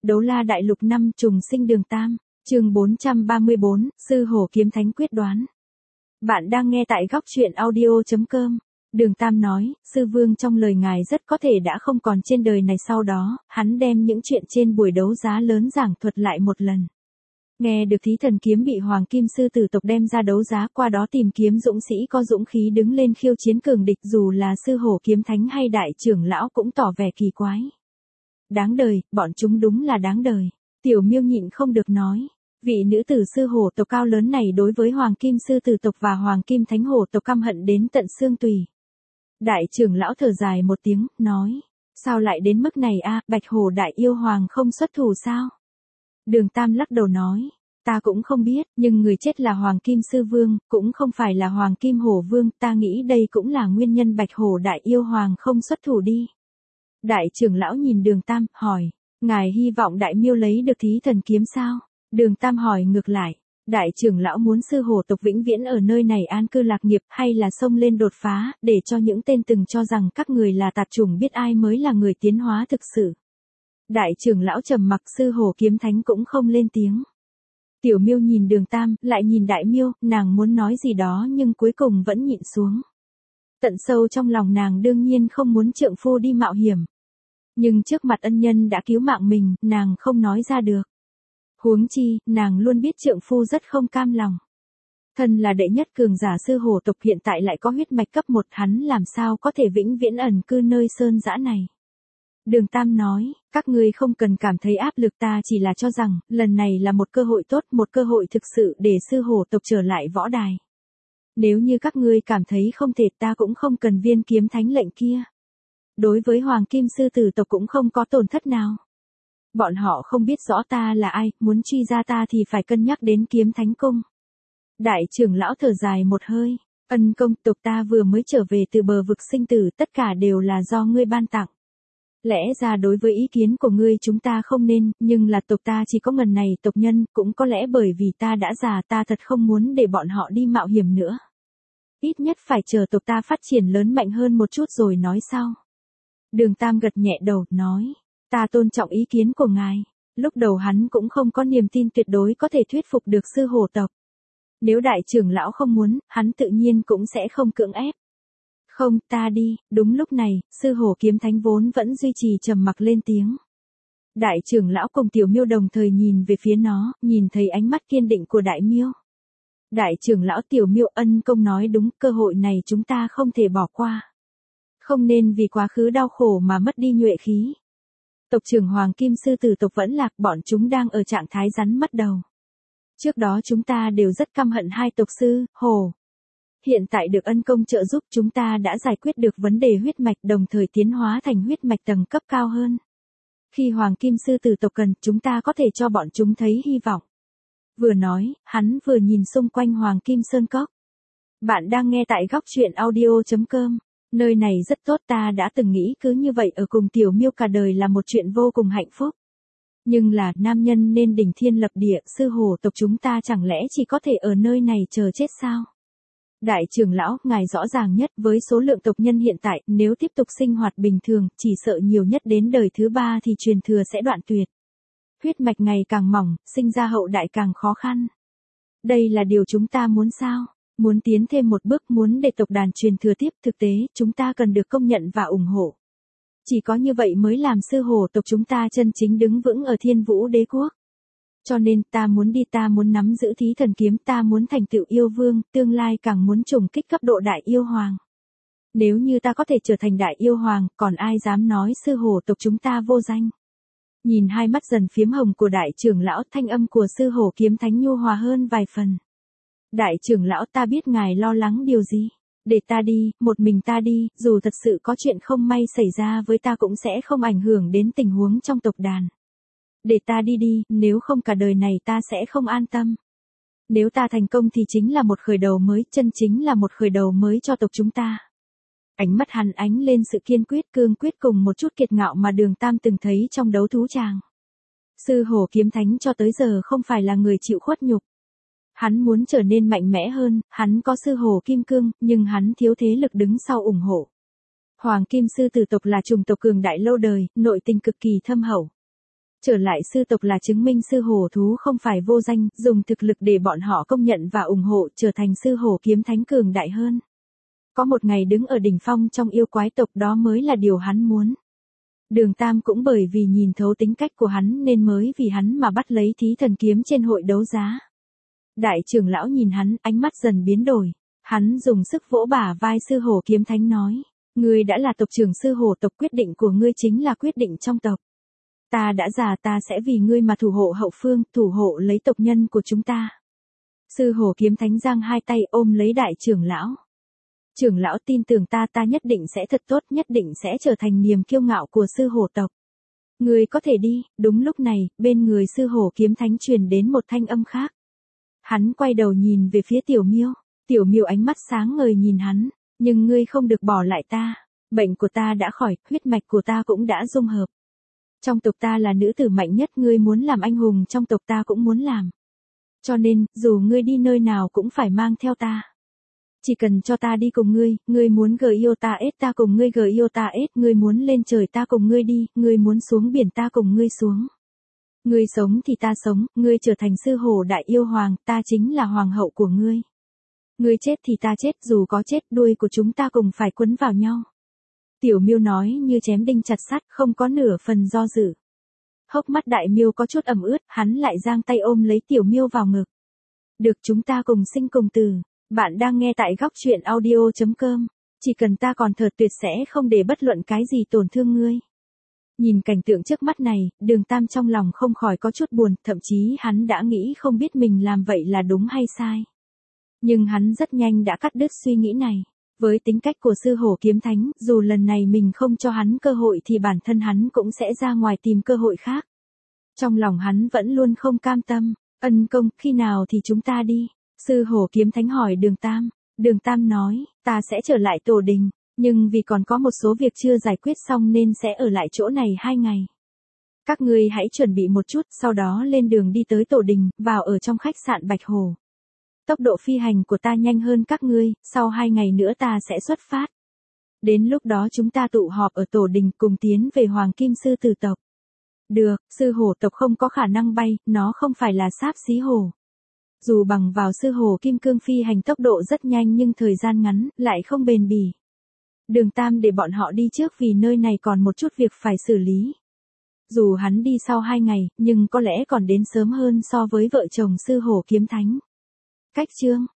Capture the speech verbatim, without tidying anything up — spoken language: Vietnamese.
Đấu La Đại Lục năm trùng sinh đường Tam, chương bốn trăm ba mươi bốn, Sư Hổ Kiếm Thánh quyết đoán. Bạn đang nghe tại góc truyện audio chấm com. Đường Tam nói, Sư Vương trong lời ngài rất có thể đã không còn trên đời này. Sau đó, hắn đem những chuyện trên buổi đấu giá lớn giảng thuật lại một lần. Nghe được Thí Thần Kiếm bị Hoàng Kim Sư Tử tộc đem ra đấu giá, qua đó tìm kiếm dũng sĩ có dũng khí đứng lên khiêu chiến cường địch, dù là Sư Hổ Kiếm Thánh hay đại trưởng lão cũng tỏ vẻ kỳ quái. Đáng đời, bọn chúng đúng là đáng đời. Tiểu Miêu nhịn không được nói. Vị nữ tử sư hổ tộc cao lớn này đối với Hoàng Kim Sư Tử tộc và Hoàng Kim Thánh Hổ tộc căm hận đến tận xương tùy. Đại trưởng lão thở dài một tiếng, nói. Sao lại đến mức này a? Bạch Hổ Đại Yêu Hoàng không xuất thủ sao? Đường Tam lắc đầu nói. Ta cũng không biết, nhưng người chết là Hoàng Kim Sư Vương, cũng không phải là Hoàng Kim Hổ Vương. Ta nghĩ đây cũng là nguyên nhân Bạch Hổ Đại Yêu Hoàng không xuất thủ đi. Đại trưởng lão nhìn Đường Tam, hỏi. Ngài hy vọng Đại Miêu lấy được Thí Thần Kiếm sao? Đường Tam hỏi ngược lại. Đại trưởng lão muốn sư hổ tộc vĩnh viễn ở nơi này an cư lạc nghiệp, hay là xông lên đột phá, để cho những tên từng cho rằng các người là tạp chủng biết ai mới là người tiến hóa thực sự. Đại trưởng lão trầm mặc, Sư Hổ Kiếm Thánh cũng không lên tiếng. Tiểu Miêu nhìn Đường Tam, lại nhìn Đại Miêu, nàng muốn nói gì đó nhưng cuối cùng vẫn nhịn xuống. Tận sâu trong lòng nàng đương nhiên không muốn trượng phu đi mạo hiểm. Nhưng trước mặt ân nhân đã cứu mạng mình, nàng không nói ra được. Huống chi, nàng luôn biết trượng phu rất không cam lòng. Thân là đệ nhất cường giả sư hổ tộc, hiện tại lại có huyết mạch cấp một, hắn làm sao có thể vĩnh viễn ẩn cư nơi sơn dã này. Đường Tam nói, các ngươi không cần cảm thấy áp lực, ta chỉ là cho rằng, lần này là một cơ hội tốt, một cơ hội thực sự để sư hổ tộc trở lại võ đài. Nếu như các ngươi cảm thấy không thể, ta cũng không cần viên kiếm thánh lệnh kia. Đối với Hoàng Kim Sư Tử tộc cũng không có tổn thất nào. Bọn họ không biết rõ ta là ai, muốn truy ra ta thì phải cân nhắc đến Kiếm Thánh Cung. Đại trưởng lão thở dài một hơi, ân công, tộc ta vừa mới trở về từ bờ vực sinh tử, tất cả đều là do ngươi ban tặng. Lẽ ra đối với ý kiến của ngươi chúng ta không nên, nhưng là tộc ta chỉ có ngần này tộc nhân, cũng có lẽ bởi vì ta đã già, ta thật không muốn để bọn họ đi mạo hiểm nữa. Ít nhất phải chờ tộc ta phát triển lớn mạnh hơn một chút rồi nói sau. Đường Tam gật nhẹ đầu, nói. Ta tôn trọng ý kiến của ngài. Lúc đầu hắn cũng không có niềm tin tuyệt đối có thể thuyết phục được sư hổ tộc. Nếu đại trưởng lão không muốn, hắn tự nhiên cũng sẽ không cưỡng ép. Không, ta đi. Đúng lúc này, sư hổ kiếm thánh vốn vẫn duy trì trầm mặc lên tiếng. Đại trưởng lão cùng Tiểu Miêu đồng thời nhìn về phía nó, nhìn thấy ánh mắt kiên định của Đại Miêu. Đại trưởng lão, Tiểu Miêu, ân công nói đúng, cơ hội này chúng ta không thể bỏ qua. Không nên vì quá khứ đau khổ mà mất đi nhuệ khí. Tộc trưởng Hoàng Kim Sư Tử tộc vẫn lạc, bọn chúng đang ở trạng thái rắn mất đầu. Trước đó chúng ta đều rất căm hận hai tộc sư, hổ. Hiện tại được ân công trợ giúp, chúng ta đã giải quyết được vấn đề huyết mạch, đồng thời tiến hóa thành huyết mạch tầng cấp cao hơn. Khi Hoàng Kim Sư Tử tộc cần, chúng ta có thể cho bọn chúng thấy hy vọng. Vừa nói, hắn vừa nhìn xung quanh Hoàng Kim Sơn Cốc. Bạn đang nghe tại góc truyện audio chấm com. Nơi này rất tốt, ta đã từng nghĩ cứ như vậy ở cùng Tiểu Miêu cả đời là một chuyện vô cùng hạnh phúc. Nhưng là, nam nhân nên đỉnh thiên lập địa, sư hổ tộc chúng ta chẳng lẽ chỉ có thể ở nơi này chờ chết sao? Đại trưởng lão, ngài rõ ràng nhất, với số lượng tộc nhân hiện tại, nếu tiếp tục sinh hoạt bình thường, chỉ sợ nhiều nhất đến đời thứ ba thì truyền thừa sẽ đoạn tuyệt. Huyết mạch ngày càng mỏng, sinh ra hậu đại càng khó khăn. Đây là điều chúng ta muốn sao? Muốn tiến thêm một bước, muốn để tộc đàn truyền thừa tiếp, thực tế, chúng ta cần được công nhận và ủng hộ. Chỉ có như vậy mới làm sư hổ tộc chúng ta chân chính đứng vững ở Thiên Vũ Đế quốc. Cho nên, ta muốn đi, ta muốn nắm giữ Thí Thần Kiếm, ta muốn thành tựu yêu vương, tương lai càng muốn trùng kích cấp độ đại yêu hoàng. Nếu như ta có thể trở thành đại yêu hoàng, còn ai dám nói sư hổ tộc chúng ta vô danh. Nhìn hai mắt dần phiếm hồng của đại trưởng lão, thanh âm của sư hổ kiếm thánh nhu hòa hơn vài phần. Đại trưởng lão, ta biết ngài lo lắng điều gì. Để ta đi, một mình ta đi, dù thật sự có chuyện không may xảy ra với ta cũng sẽ không ảnh hưởng đến tình huống trong tộc đàn. Để ta đi đi, nếu không cả đời này ta sẽ không an tâm. Nếu ta thành công thì chính là một khởi đầu mới, chân chính là một khởi đầu mới cho tộc chúng ta. Ánh mắt hắn ánh lên sự kiên quyết, cương quyết cùng một chút kiệt ngạo mà Đường Tam từng thấy trong đấu thú tràng. Sư hổ kiếm thánh cho tới giờ không phải là người chịu khuất nhục. Hắn muốn trở nên mạnh mẽ hơn, hắn có sư hổ kim cương, nhưng hắn thiếu thế lực đứng sau ủng hộ. Hoàng Kim Sư Tử tộc là chủng tộc cường đại lâu đời, nội tình cực kỳ thâm hậu. Trở lại sư tộc là chứng minh sư hổ thú không phải vô danh, dùng thực lực để bọn họ công nhận và ủng hộ, trở thành sư hổ kiếm thánh cường đại hơn. Có một ngày đứng ở đỉnh phong trong yêu quái tộc, đó mới là điều hắn muốn. Đường Tam cũng bởi vì nhìn thấu tính cách của hắn nên mới vì hắn mà bắt lấy thí thần kiếm trên hội đấu giá. Đại trưởng lão nhìn hắn, ánh mắt dần biến đổi. Hắn dùng sức vỗ bả vai sư hổ kiếm thánh nói. Ngươi đã là tộc trưởng sư hổ tộc, quyết định của ngươi chính là quyết định trong tộc. Ta đã già, ta sẽ vì ngươi mà thủ hộ hậu phương, thủ hộ lấy tộc nhân của chúng ta. Sư hổ kiếm thánh giang hai tay ôm lấy đại trưởng lão. Trưởng lão tin tưởng ta, ta nhất định sẽ thật tốt, nhất định sẽ trở thành niềm kiêu ngạo của sư hổ tộc. Ngươi có thể đi. Đúng lúc này, bên người sư hổ kiếm thánh truyền đến một thanh âm khác. Hắn quay đầu nhìn về phía Tiểu Miêu. Tiểu Miêu ánh mắt sáng ngời nhìn hắn. Nhưng ngươi không được bỏ lại ta. Bệnh của ta đã khỏi, huyết mạch của ta cũng đã dung hợp. Trong tộc ta là nữ tử mạnh nhất, ngươi muốn làm anh hùng trong tộc ta cũng muốn làm. Cho nên, dù ngươi đi nơi nào cũng phải mang theo ta. Chỉ cần cho ta đi cùng ngươi, ngươi muốn gờ yêu ta ết ta cùng ngươi gờ yêu ta ết, ngươi muốn lên trời ta cùng ngươi đi, ngươi muốn xuống biển ta cùng ngươi xuống. Ngươi sống thì ta sống, ngươi trở thành sư hổ đại yêu hoàng, ta chính là hoàng hậu của ngươi. Ngươi chết thì ta chết, dù có chết đuôi của chúng ta cùng phải quấn vào nhau. Tiểu Miêu nói như chém đinh chặt sắt, không có nửa phần do dự. Hốc mắt đại miêu có chút ẩm ướt, hắn lại giang tay ôm lấy Tiểu Miêu vào ngực. Được, chúng ta cùng sinh cùng tử. Bạn đang nghe tại góc truyện audio chấm com. Chỉ cần ta còn thở tuyệt sẽ không để bất luận cái gì tổn thương ngươi. Nhìn cảnh tượng trước mắt này, Đường Tam trong lòng không khỏi có chút buồn, thậm chí hắn đã nghĩ không biết mình làm vậy là đúng hay sai. Nhưng hắn rất nhanh đã cắt đứt suy nghĩ này. Với tính cách của sư hổ kiếm thánh, dù lần này mình không cho hắn cơ hội thì bản thân hắn cũng sẽ ra ngoài tìm cơ hội khác. Trong lòng hắn vẫn luôn không cam tâm. Ân công, khi nào thì chúng ta đi? Sư hổ kiếm thánh hỏi Đường Tam. Đường Tam nói, ta sẽ trở lại tổ đình, nhưng vì còn có một số việc chưa giải quyết xong nên sẽ ở lại chỗ này hai ngày. Các ngươi hãy chuẩn bị một chút, sau đó lên đường đi tới tổ đình, vào ở trong khách sạn Bạch Hồ. Tốc độ phi hành của ta nhanh hơn các ngươi, sau hai ngày nữa ta sẽ xuất phát. Đến lúc đó chúng ta tụ họp ở tổ đình cùng tiến về Hoàng Kim Sư Tử tộc. Được, sư hổ tộc không có khả năng bay, nó không phải là sáp xí hổ. Dù bằng vào sư hổ kim cương phi hành tốc độ rất nhanh nhưng thời gian ngắn, lại không bền bỉ. Đường Tam để bọn họ đi trước vì nơi này còn một chút việc phải xử lý. Dù hắn đi sau hai ngày, nhưng có lẽ còn đến sớm hơn so với vợ chồng sư hổ kiếm thánh. Cách chương